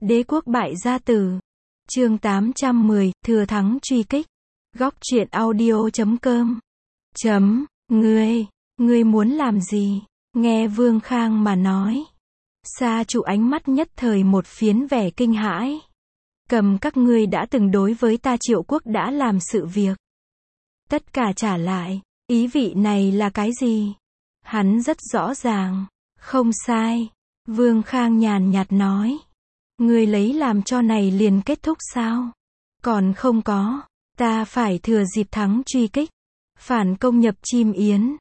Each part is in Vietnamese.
Đế quốc bại gia tử. Chương 810, thừa thắng truy kích. Góc truyện audio.com. Ngươi muốn làm gì? Nghe Vương Khang mà nói. Sa trụ ánh mắt nhất thời một phiến vẻ kinh hãi. Cầm các ngươi đã từng đối với ta Triệu quốc đã làm sự việc. Tất cả trả lại, ý vị này là cái gì? Hắn rất rõ ràng. Không sai. Vương Khang nhàn nhạt nói. Ngươi lấy làm cho này liền kết thúc sao? Còn không có. Ta phải thừa dịp thắng truy kích. Phản công nhập Chim Yến.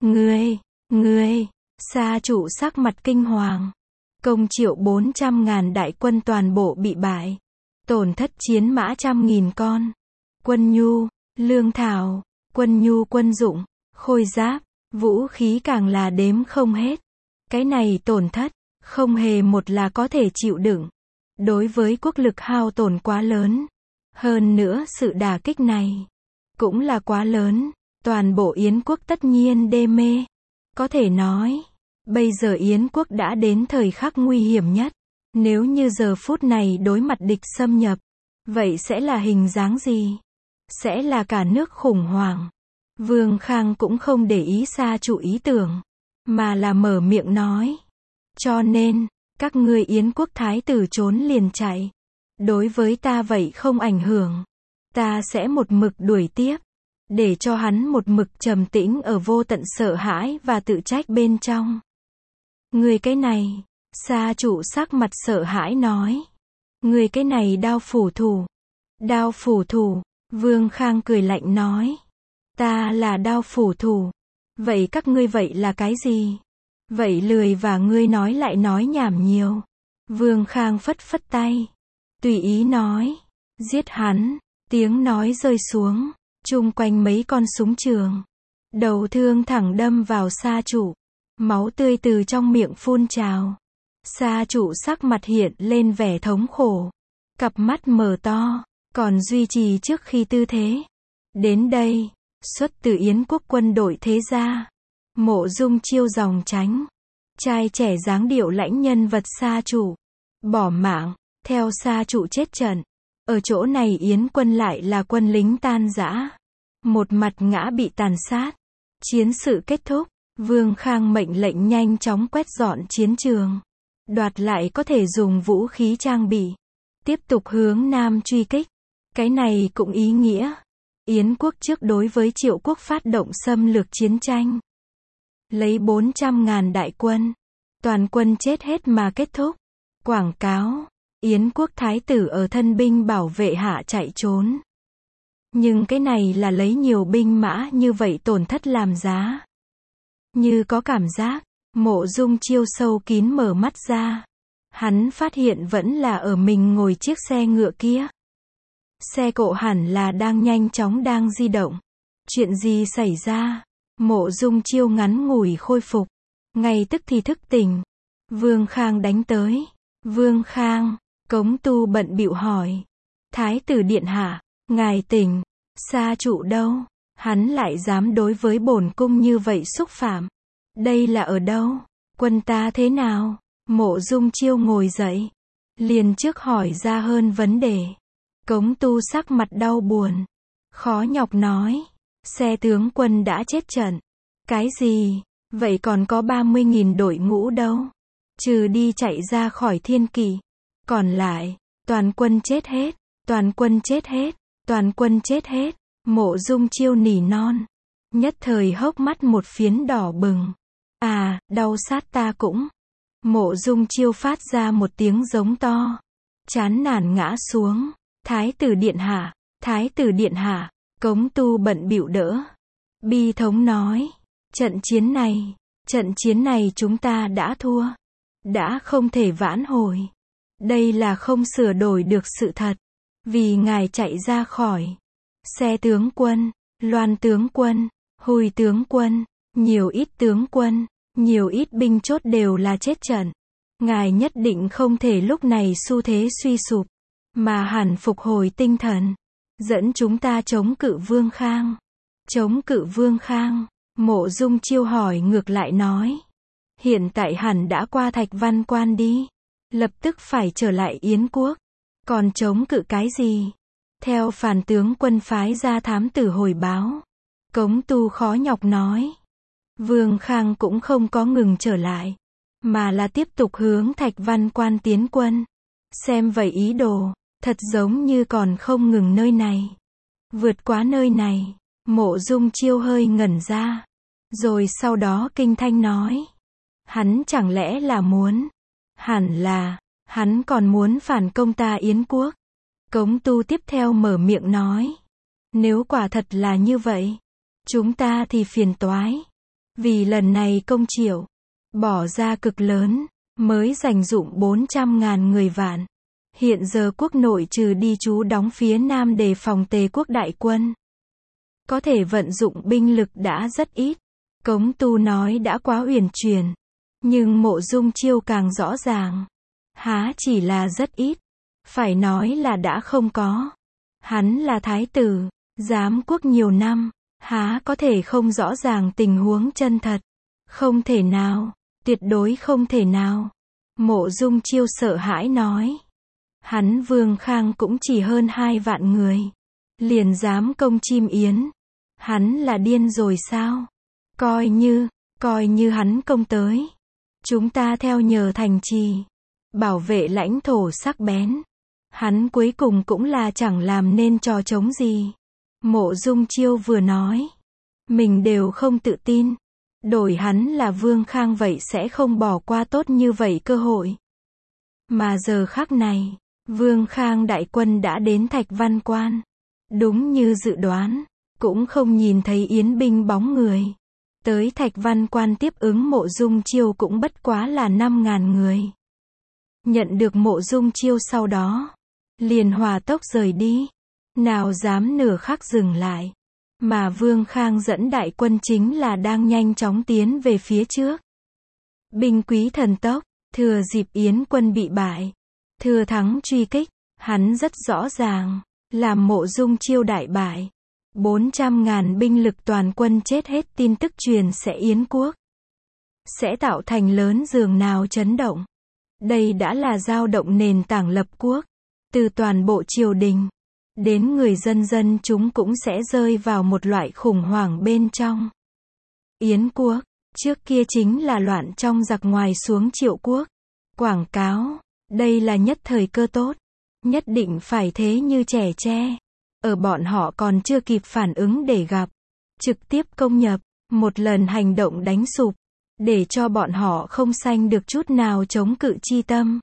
Ngươi, Sa trụ sắc mặt kinh hoàng. Công Triệu 400.000 đại quân toàn bộ bị bại. Tổn thất chiến mã 100.000 con. Quân nhu, lương thảo, quân nhu quân dụng, khôi giáp, vũ khí càng là đếm không hết. Cái này tổn thất, không hề một là có thể chịu đựng. Đối với quốc lực hao tổn quá lớn. Hơn nữa sự đả kích này, cũng là quá lớn. Toàn bộ Yến quốc tất nhiên đê mê. Có thể nói, bây giờ Yến quốc đã đến thời khắc nguy hiểm nhất. Nếu như giờ phút này đối mặt địch xâm nhập, vậy sẽ là hình dáng gì? Sẽ là cả nước khủng hoảng. Vương Khang cũng không để ý Sa trụ ý tưởng, mà là mở miệng nói. Cho nên, các ngươi Yến quốc thái tử trốn liền chạy. Đối với ta vậy không ảnh hưởng. Ta sẽ một mực đuổi tiếp. Để cho hắn một mực trầm tĩnh ở vô tận sợ hãi và tự trách bên trong. Ngươi cái này, Sa trụ sắc mặt sợ hãi nói. Ngươi cái này đao phủ thủ. Đao phủ thủ, Vương Khang cười lạnh nói. Ta là đao phủ thủ. Vậy các ngươi vậy là cái gì? Vậy lười và ngươi nói lại nói nhảm nhiều. Vương Khang phất phất tay. Tùy ý nói. Giết hắn. Tiếng nói rơi xuống. Chung quanh mấy con súng trường. Đầu thương thẳng đâm vào Sa trụ. Máu tươi từ trong miệng phun trào. Sa trụ sắc mặt hiện lên vẻ thống khổ. Cặp mắt mở to. Còn duy trì trước khi tư thế. Đến đây. Xuất từ Yến quốc quân đội thế gia. Mộ Dung Chiêu dòng tránh. Trai trẻ dáng điệu lãnh nhân vật Sa trụ. Bỏ mạng. Theo Sa trụ chết trận. Ở chỗ này Yến quân lại là quân lính tan rã. Một mặt ngã bị tàn sát. Chiến sự kết thúc. Vương Khang mệnh lệnh nhanh chóng quét dọn chiến trường. Đoạt lại có thể dùng vũ khí trang bị. Tiếp tục hướng Nam truy kích. Cái này cũng ý nghĩa. Yến quốc trước đối với Triệu quốc phát động xâm lược chiến tranh. Lấy 400.000 đại quân. Toàn quân chết hết mà kết thúc. Quảng cáo. Yến quốc thái tử ở thân binh bảo vệ hạ chạy trốn. Nhưng cái này là lấy nhiều binh mã như vậy tổn thất làm giá. Như có cảm giác, Mộ Dung Chiêu sâu kín mở mắt ra. Hắn phát hiện vẫn là ở mình ngồi chiếc xe ngựa kia. Xe cộ hẳn là đang nhanh chóng đang di động. Chuyện gì xảy ra? Mộ Dung Chiêu ngắn ngủi khôi phục. Ngay tức thì thức tỉnh. Vương Khang đánh tới. Vương Khang, Cống Tu bận bịu hỏi. Thái tử điện hạ, ngài tỉnh. Sa trụ đâu? Hắn lại dám đối với bổn cung như vậy xúc phạm. Đây là ở đâu? Quân ta thế nào? Mộ Dung Chiêu ngồi dậy. Liền trước hỏi ra hơn vấn đề. Cống Tu sắc mặt đau buồn. Khó nhọc nói. Xe tướng quân đã chết trận. Cái gì? Vậy còn có 30.000 đội ngũ đâu? Trừ đi chạy ra khỏi Thiên Kỵ. Còn lại, toàn quân chết hết. Toàn quân chết hết. Toàn quân chết hết. Mộ Dung Chiêu nỉ non. Nhất thời hốc mắt một phiến đỏ bừng. À, đau sát ta cũng. Mộ Dung Chiêu phát ra một tiếng giống to. Chán nản ngã xuống. Thái tử điện hạ. Thái tử điện hạ. Cống Tu bận bịu đỡ. Bi thống nói. Trận chiến này chúng ta đã thua. Đã không thể vãn hồi. Đây là không sửa đổi được sự thật. Vì ngài chạy ra khỏi. Xe tướng quân, Loan tướng quân, Hùi tướng quân, nhiều ít tướng quân, nhiều ít binh chốt đều là chết trận. Ngài nhất định không thể lúc này xu thế suy sụp, mà hẳn phục hồi tinh thần. Dẫn chúng ta chống cự Vương Khang. Chống cự Vương Khang. Mộ Dung Chiêu hỏi ngược lại nói. Hiện tại hẳn đã qua Thạch Văn Quan đi. lập tức phải trở lại Yến quốc. Còn chống cự cái gì? Theo Phàn tướng quân phái ra thám tử hồi báo. Cống Tu khó nhọc nói. Vương Khang cũng không có ngừng trở lại, mà là tiếp tục hướng Thạch Văn Quan tiến quân. Xem vậy ý đồ, thật giống như còn không ngừng nơi này. Vượt quá nơi này, Mộ Dung Chiêu hơi ngẩn ra. Rồi sau đó kinh thanh nói. Hắn chẳng lẽ là muốn? Hẳn là, hắn còn muốn phản công ta Yến quốc. Cống Tu tiếp theo mở miệng nói. Nếu quả thật là như vậy, chúng ta thì phiền toái. Vì lần này công Triệu bỏ ra cực lớn, mới dành dụm 400.000 người vạn. Hiện giờ quốc nội trừ đi trú đóng phía nam đề phòng Tề quốc đại quân, có thể vận dụng binh lực đã rất ít. Cống Tu nói đã quá uyển chuyển, nhưng Mộ Dung Chiêu càng rõ ràng. Há chỉ là rất ít, phải nói là đã không có. Hắn là thái tử, giám quốc nhiều năm, há có thể không rõ ràng tình huống chân thật. Không thể nào, tuyệt đối không thể nào. Mộ Dung Chiêu sợ hãi nói. Hắn Vương Khang cũng chỉ hơn 2 vạn người, liền dám công Chim Yến. Hắn là điên rồi sao? Coi như hắn công tới, chúng ta theo nhờ thành trì, bảo vệ lãnh thổ sắc bén. Hắn cuối cùng cũng là chẳng làm nên trò trống gì. Mộ Dung Chiêu vừa nói, mình đều không tự tin. Đổi hắn là Vương Khang vậy sẽ không bỏ qua tốt như vậy cơ hội. Mà giờ khắc này, Vương Khang đại quân đã đến Thạch Văn Quan. Đúng như dự đoán, cũng không nhìn thấy Yến binh bóng người. Tới Thạch Văn Quan tiếp ứng Mộ Dung Chiêu cũng bất quá là 5.000 người. Nhận được Mộ Dung Chiêu sau đó, liền hòa tốc rời đi. Nào dám nửa khắc dừng lại. Mà Vương Khang dẫn đại quân chính là đang nhanh chóng tiến về phía trước. Binh quý thần tốc, thừa dịp Yến quân bị bại, thừa thắng truy kích, hắn rất rõ ràng, làm Mộ Dung Chiêu đại bại. 400.000 binh lực toàn quân chết hết, tin tức truyền sẽ Yến quốc sẽ tạo thành lớn giường nào chấn động. Đây đã là dao động nền tảng lập quốc. Từ toàn bộ triều đình đến người dân chúng cũng sẽ rơi vào một loại khủng hoảng bên trong. Yến quốc, trước kia chính là loạn trong giặc ngoài xuống Triệu quốc. Quảng cáo, đây là nhất thời cơ tốt. Nhất định phải thế như trẻ tre. Ở bọn họ còn chưa kịp phản ứng để gặp. Trực tiếp công nhập, một lần hành động đánh sụp. Để cho bọn họ không sanh được chút nào chống cự chi tâm.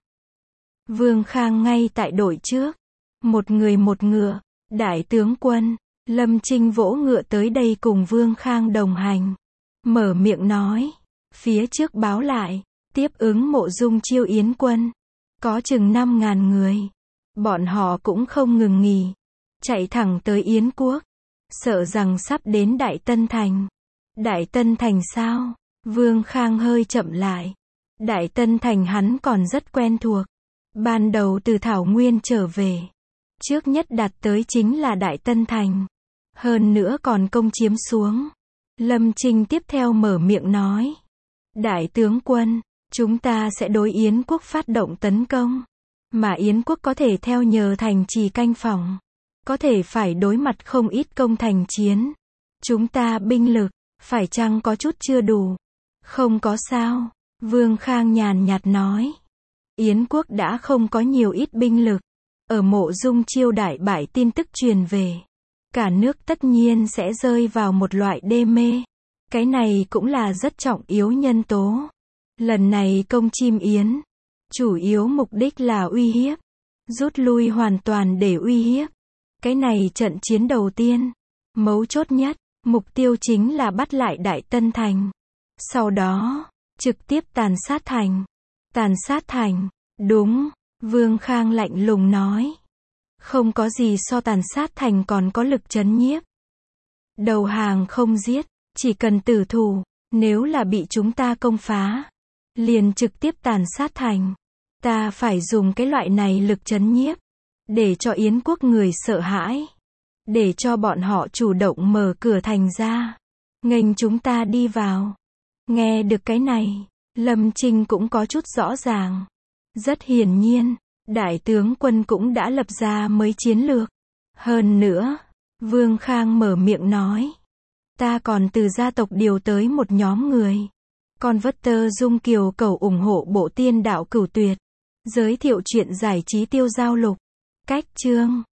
Vương Khang ngay tại đội trước. Một người một ngựa, đại tướng quân, Lâm Trinh vỗ ngựa tới đây cùng Vương Khang đồng hành. Mở miệng nói, phía trước báo lại, tiếp ứng Mộ Dung Chiêu Yến quân. Có chừng 5.000 người. Bọn họ cũng không ngừng nghỉ. Chạy thẳng tới Yến quốc. Sợ rằng sắp đến Đại Tân Thành. Đại Tân Thành sao? Vương Khang hơi chậm lại. Đại Tân Thành hắn còn rất quen thuộc. Ban đầu từ Thảo Nguyên trở về, trước nhất đặt tới chính là Đại Tân Thành. Hơn nữa còn công chiếm xuống. Lâm Trinh tiếp theo mở miệng nói. Đại tướng quân, chúng ta sẽ đối Yến quốc phát động tấn công. Mà Yến quốc có thể theo nhờ thành trì canh phòng. Có thể phải đối mặt không ít công thành chiến. Chúng ta binh lực, phải chăng có chút chưa đủ? Không có sao. Vương Khang nhàn nhạt nói. Yến quốc đã không có nhiều ít binh lực. Ở Mộ Dung Chiêu đại bại tin tức truyền về. Cả nước tất nhiên sẽ rơi vào một loại đê mê. Cái này cũng là rất trọng yếu nhân tố. Lần này công Chim Yến, chủ yếu mục đích là uy hiếp. Rút lui hoàn toàn để uy hiếp. Cái này trận chiến đầu tiên, mấu chốt nhất, mục tiêu chính là bắt lại Đại Tân Thành. Sau đó, trực tiếp tàn sát thành. Tàn sát thành, đúng, Vương Khang lạnh lùng nói. Không có gì so tàn sát thành còn có lực trấn nhiếp. Đầu hàng không giết, chỉ cần tử thủ, nếu là bị chúng ta công phá, liền trực tiếp tàn sát thành. Ta phải dùng cái loại này lực trấn nhiếp, để cho Yến quốc người sợ hãi. Để cho bọn họ chủ động mở cửa thành ra, nghênh chúng ta đi vào. Nghe được cái này, Lâm Trinh cũng có chút rõ ràng. Rất hiển nhiên, đại tướng quân cũng đã lập ra mấy chiến lược. Hơn nữa, Vương Khang mở miệng nói. Ta còn từ gia tộc điều tới một nhóm người. Con vất tơ dung kiều cầu ủng hộ bộ tiên đạo cửu tuyệt. Giới thiệu chuyện giải trí tiêu giao lục. Cách chương.